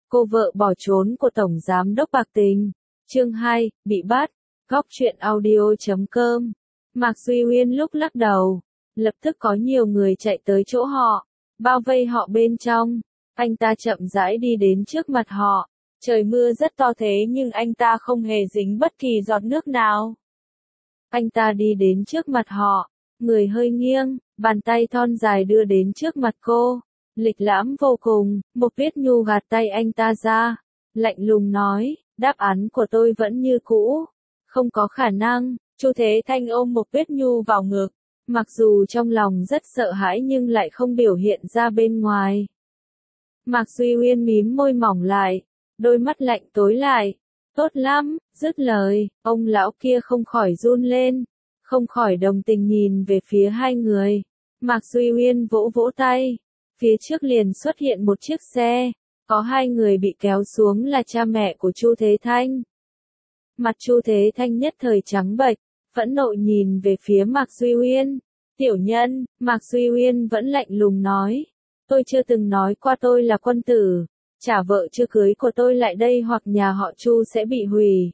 Cô vợ bỏ trốn của Tổng Giám đốc bạc tình. Chương 2, bị bắt. Góc truyện audio.com. Mạc Duy Uyên lúc lắc đầu, lập tức có nhiều người chạy tới chỗ họ, bao vây họ bên trong. Anh ta chậm rãi đi đến trước mặt họ. Trời mưa rất to thế nhưng anh ta không hề dính bất kỳ giọt nước nào. Anh ta đi đến trước mặt họ, người hơi nghiêng, bàn tay thon dài đưa đến trước mặt cô. Lịch lãm vô cùng, Mộc Viết Nhu gạt tay anh ta ra, lạnh lùng nói, đáp án của tôi vẫn như cũ. Không có khả năng. Chu Thế Thanh ôm Mộc Viết Nhu vào ngực, mặc dù trong lòng rất sợ hãi nhưng lại không biểu hiện ra bên ngoài. Mạc Duy Uyên mím môi mỏng lại, đôi mắt lạnh tối lại. Tốt lắm, dứt lời, ông lão kia không khỏi run lên, không khỏi đồng tình nhìn về phía hai người. Mạc Duy Uyên vỗ vỗ tay, phía trước liền xuất hiện một chiếc xe, có hai người bị kéo xuống là cha mẹ của Chu Thế Thanh. Mặt Chu Thế Thanh nhất thời trắng bệch, phẫn nộ nhìn về phía Mạc Duy Uyên. Tiểu nhân, Mạc Duy Uyên vẫn lạnh lùng nói, tôi chưa từng nói qua tôi là quân tử, trả vợ chưa cưới của tôi lại đây hoặc nhà họ Chu sẽ bị hủy.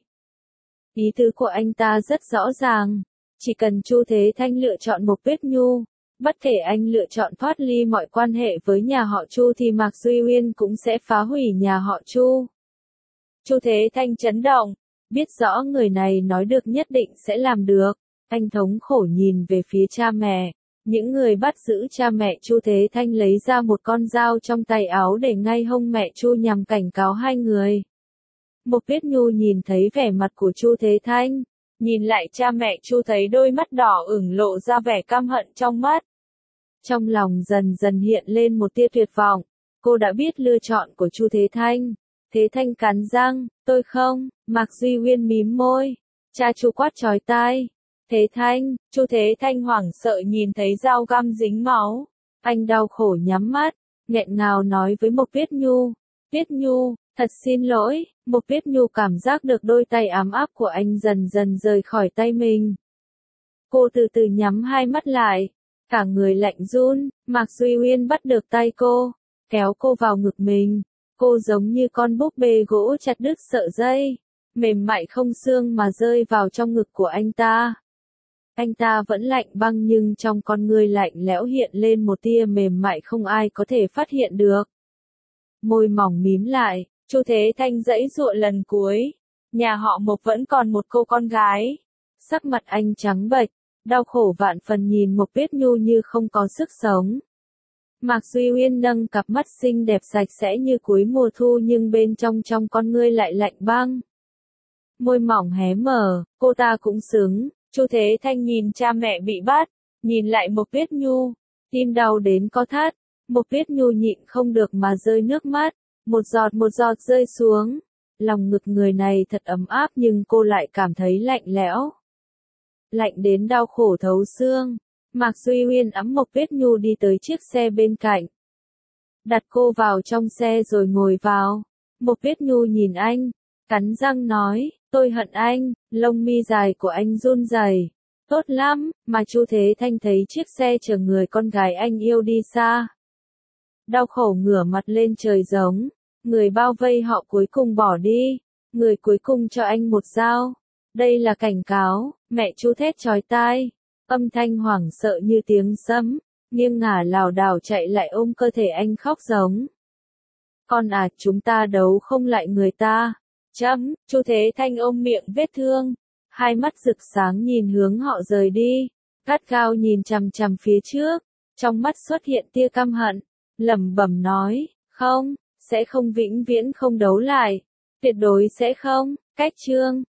Ý tứ của anh ta rất rõ ràng, chỉ cần Chu Thế Thanh lựa chọn Mộc Viết Nhu, bất kể anh lựa chọn thoát ly mọi quan hệ với nhà họ Chu thì Mạc Duy Uyên cũng sẽ phá hủy nhà họ Chu. Chu Thế Thanh chấn động, biết rõ người này nói được nhất định sẽ làm được. Anh thống khổ nhìn về phía cha mẹ. Những người bắt giữ cha mẹ Chu Thế Thanh lấy ra một con dao trong tay áo để ngay hông mẹ Chu nhằm cảnh cáo hai người. Mộc Viết Nhu nhìn thấy vẻ mặt của Chu Thế Thanh, nhìn lại cha mẹ Chu thấy đôi mắt đỏ ửng lộ ra vẻ căm hận trong mắt. Trong lòng dần dần hiện lên một tia tuyệt vọng, cô đã biết lựa chọn của Chu Thế Thanh. Thế Thanh cắn răng, tôi không. Mạc Duy Uyên mím môi, cha Chu quát chói tai. Thế Thanh, Chu Thế Thanh hoảng sợ nhìn thấy dao găm dính máu. Anh đau khổ nhắm mắt, nghẹn ngào nói với Mộc Viết Nhu. Viết Nhu, thật xin lỗi. Mộc Viết Nhu cảm giác được đôi tay ấm áp của anh dần dần rời khỏi tay mình. Cô từ từ nhắm hai mắt lại, cả người lạnh run. Mạc Duy Uyên bắt được tay cô, kéo cô vào ngực mình. Cô giống như con búp bê gỗ chặt đứt sợi dây, mềm mại không xương mà rơi vào trong ngực của anh ta. Anh ta vẫn lạnh băng nhưng trong con người lạnh lẽo hiện lên một tia mềm mại không ai có thể phát hiện được. Môi mỏng mím lại, Chu Thế Thanh giãy giụa lần cuối. Nhà họ Mộc vẫn còn một cô con gái. Sắc mặt anh trắng bệch, đau khổ vạn phần nhìn Mộc Viết Nhu như không có sức sống. Mạc Duy Uyên nâng cặp mắt xinh đẹp sạch sẽ như cuối mùa thu nhưng bên trong con ngươi lại lạnh băng. Môi mỏng hé mở, cô ta cũng xứng. Chu Thế Thanh nhìn cha mẹ bị bắt, nhìn lại Mộc Viết Nhu, tim đau đến co thắt. Mộc Viết Nhu nhịn không được mà rơi nước mắt, một giọt rơi xuống. Lòng ngực người này thật ấm áp nhưng cô lại cảm thấy lạnh lẽo. Lạnh đến đau khổ thấu xương. Mạc Duy Uyên ẵm Mộc Viết Nhu đi tới chiếc xe bên cạnh. Đặt cô vào trong xe rồi ngồi vào. Mộc Viết Nhu nhìn anh, cắn răng nói, tôi hận anh. Lông mi dài của anh run rẩy. Tốt lắm, mà Chu Thế Thanh thấy chiếc xe chở người con gái anh yêu đi xa. Đau khổ ngửa mặt lên trời giống. Người bao vây họ cuối cùng bỏ đi. Người cuối cùng cho anh một dao. Đây là cảnh cáo. Mẹ Chu thét chói tai. Âm thanh hoảng sợ như tiếng sấm, nghiêng ngả lảo đảo chạy lại ôm cơ thể anh khóc giống. Con à, chúng ta đấu không lại người ta. Chu Thế Thanh ôm miệng vết thương, hai mắt rực sáng nhìn hướng họ rời đi, gắt gao nhìn chằm chằm phía trước, trong mắt xuất hiện tia căm hận, lẩm bẩm nói, không, sẽ không vĩnh viễn không đấu lại, tuyệt đối sẽ không. Cách chương